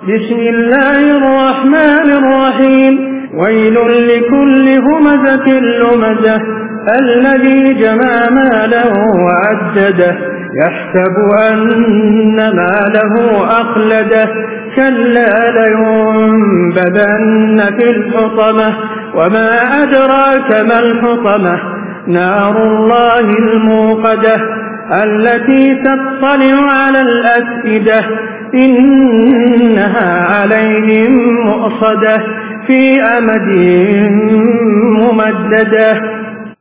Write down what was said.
بسم الله الرحمن الرحيم ويل لكل همزة لمزة الذي جمع ماله وعدده يحسب أن ماله أخلده كلا لينبذن في الحطمة وما أدراك ما الحطمة نار الله الموقدة التي تطلع على الأفئدة إنها عليهم مؤصدة في أمد ممددة.